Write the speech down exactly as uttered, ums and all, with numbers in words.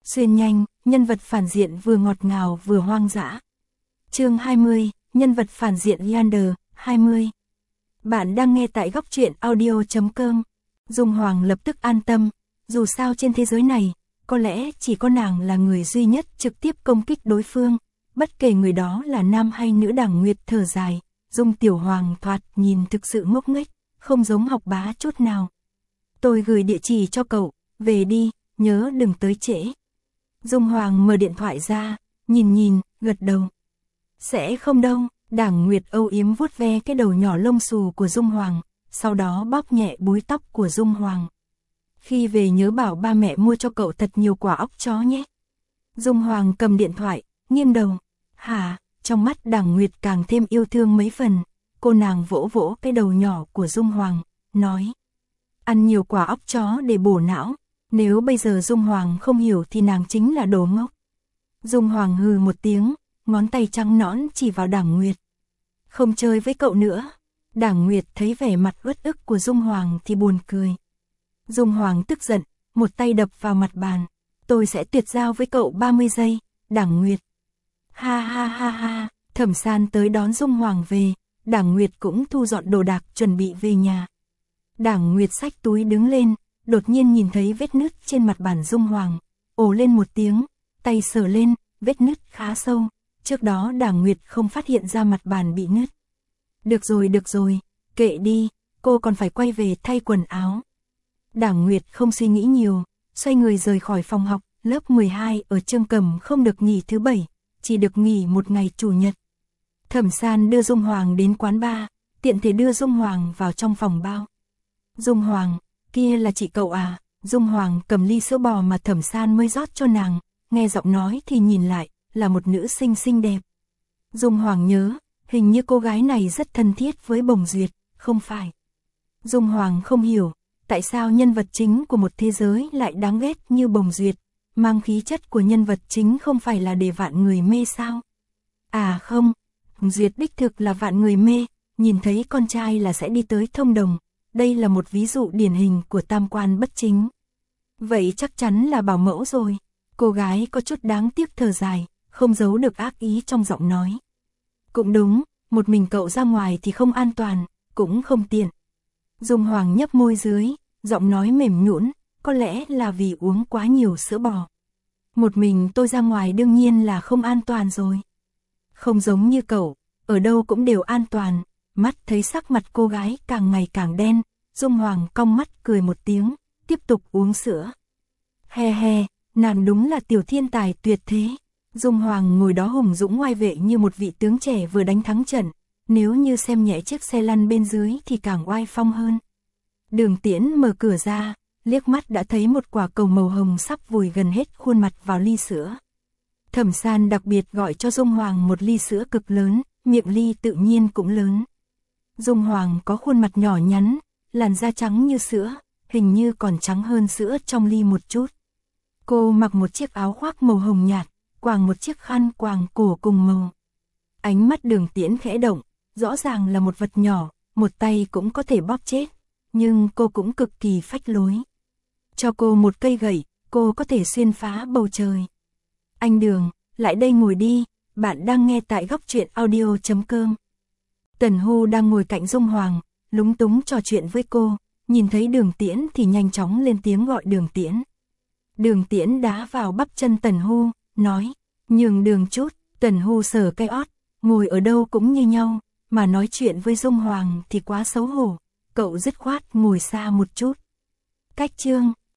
Xuyên nhanh, nhân vật phản diện vừa ngọt ngào vừa hoang dã. Chương hai mươi, nhân vật phản diện Leander, hai mươi. Bạn đang nghe tại góc truyện audio chấm com. Dung Hoàng lập tức an tâm, dù sao trên thế giới này, có lẽ chỉ có nàng là người duy nhất trực tiếp công kích đối phương, bất kể người đó là nam hay nữ. Đảng Nguyệt thở dài, Dung Tiểu Hoàng thoạt nhìn thực sự ngốc nghếch, không giống học bá chút nào. Tôi gửi địa chỉ cho cậu, về đi, nhớ đừng tới trễ. Dung Hoàng mở điện thoại ra, nhìn nhìn, gật đầu. Sẽ không đâu. Đảng Nguyệt âu yếm vuốt ve cái đầu nhỏ lông xù của Dung Hoàng, sau đó bóp nhẹ búi tóc của Dung Hoàng. Khi về nhớ bảo ba mẹ mua cho cậu thật nhiều quả óc chó nhé. Dung Hoàng cầm điện thoại, nghiêng đầu. Hả? Trong mắt Đảng Nguyệt càng thêm yêu thương mấy phần. Cô nàng vỗ vỗ cái đầu nhỏ của Dung Hoàng, nói. Ăn nhiều quả óc chó để bổ não. Nếu bây giờ Dung Hoàng không hiểu thì nàng chính là đồ ngốc. Dung Hoàng hừ một tiếng, ngón tay trắng nõn chỉ vào Đảng Nguyệt. Không chơi với cậu nữa. Đảng Nguyệt thấy vẻ mặt uất ức của Dung Hoàng thì buồn cười. Dung Hoàng tức giận, một tay đập vào mặt bàn. Tôi sẽ tuyệt giao với cậu ba mươi giây, Đảng Nguyệt. Ha ha ha ha, Thẩm San tới đón Dung Hoàng về, Đảng Nguyệt cũng thu dọn đồ đạc chuẩn bị về nhà. Đảng Nguyệt xách túi đứng lên, đột nhiên nhìn thấy vết nứt trên mặt bàn Dung Hoàng, ồ lên một tiếng, tay sờ lên, vết nứt khá sâu, trước đó Đảng Nguyệt không phát hiện ra mặt bàn bị nứt. Được rồi được rồi, kệ đi, cô còn phải quay về thay quần áo. Đảng Nguyệt không suy nghĩ nhiều, xoay người rời khỏi phòng học, lớp mười hai ở Chương Cẩm không được nghỉ thứ bảy, chỉ được nghỉ một ngày chủ nhật. Thẩm San đưa Dung Hoàng đến quán bar, tiện thể đưa Dung Hoàng vào trong phòng bao. Dung Hoàng, kia là chị cậu à? Dung Hoàng cầm ly sữa bò mà Thẩm San mới rót cho nàng, nghe giọng nói thì nhìn lại, là một nữ sinh xinh đẹp. Dung Hoàng nhớ, hình như cô gái này rất thân thiết với Bồng Duyệt, không phải? Dung Hoàng không hiểu, tại sao nhân vật chính của một thế giới lại đáng ghét như Bồng Duyệt, mang khí chất của nhân vật chính không phải là để vạn người mê sao? À không, Bồng Duyệt đích thực là vạn người mê, nhìn thấy con trai là sẽ đi tới thông đồng, đây là một ví dụ điển hình của tam quan bất chính. Vậy chắc chắn là bảo mẫu rồi. Cô gái có chút đáng tiếc thở dài, không giấu được ác ý trong giọng nói. Cũng đúng, một mình cậu ra ngoài thì không an toàn, cũng không tiện. Dung Hoàng nhấp môi dưới, giọng nói mềm nhũn, có lẽ là vì uống quá nhiều sữa bò. Một mình tôi ra ngoài đương nhiên là không an toàn rồi. Không giống như cậu, ở đâu cũng đều an toàn. Mắt thấy sắc mặt cô gái càng ngày càng đen, Dung Hoàng cong mắt cười một tiếng, tiếp tục uống sữa. He he, nàng đúng là tiểu thiên tài tuyệt thế. Dung Hoàng ngồi đó hùng dũng oai vệ như một vị tướng trẻ vừa đánh thắng trận, nếu như xem nhẹ chiếc xe lăn bên dưới thì càng oai phong hơn. Đường Tiễn mở cửa ra, liếc mắt đã thấy một quả cầu màu hồng sắp vùi gần hết khuôn mặt vào ly sữa. Thẩm San đặc biệt gọi cho Dung Hoàng một ly sữa cực lớn, miệng ly tự nhiên cũng lớn. Dung Hoàng có khuôn mặt nhỏ nhắn, làn da trắng như sữa, hình như còn trắng hơn sữa trong ly một chút. Cô mặc một chiếc áo khoác màu hồng nhạt, quàng một chiếc khăn quàng cổ cùng màu. Ánh mắt Đường Tiễn khẽ động, rõ ràng là một vật nhỏ, một tay cũng có thể bóp chết, nhưng cô cũng cực kỳ phách lối. Cho cô một cây gậy, cô có thể xuyên phá bầu trời. Anh Đường, lại đây ngồi đi, bạn đang nghe tại góc truyện audio chấm com. Tần Hu đang ngồi cạnh Dung Hoàng, lúng túng trò chuyện với cô, nhìn thấy Đường Tiễn thì nhanh chóng lên tiếng gọi Đường Tiễn. Đường Tiễn đá vào bắp chân Tần Hu, nói, nhường đường chút. Tần Hu sờ cái ót, ngồi ở đâu cũng như nhau, mà nói chuyện với Dung Hoàng thì quá xấu hổ, cậu dứt khoát ngồi xa một chút. Cách chương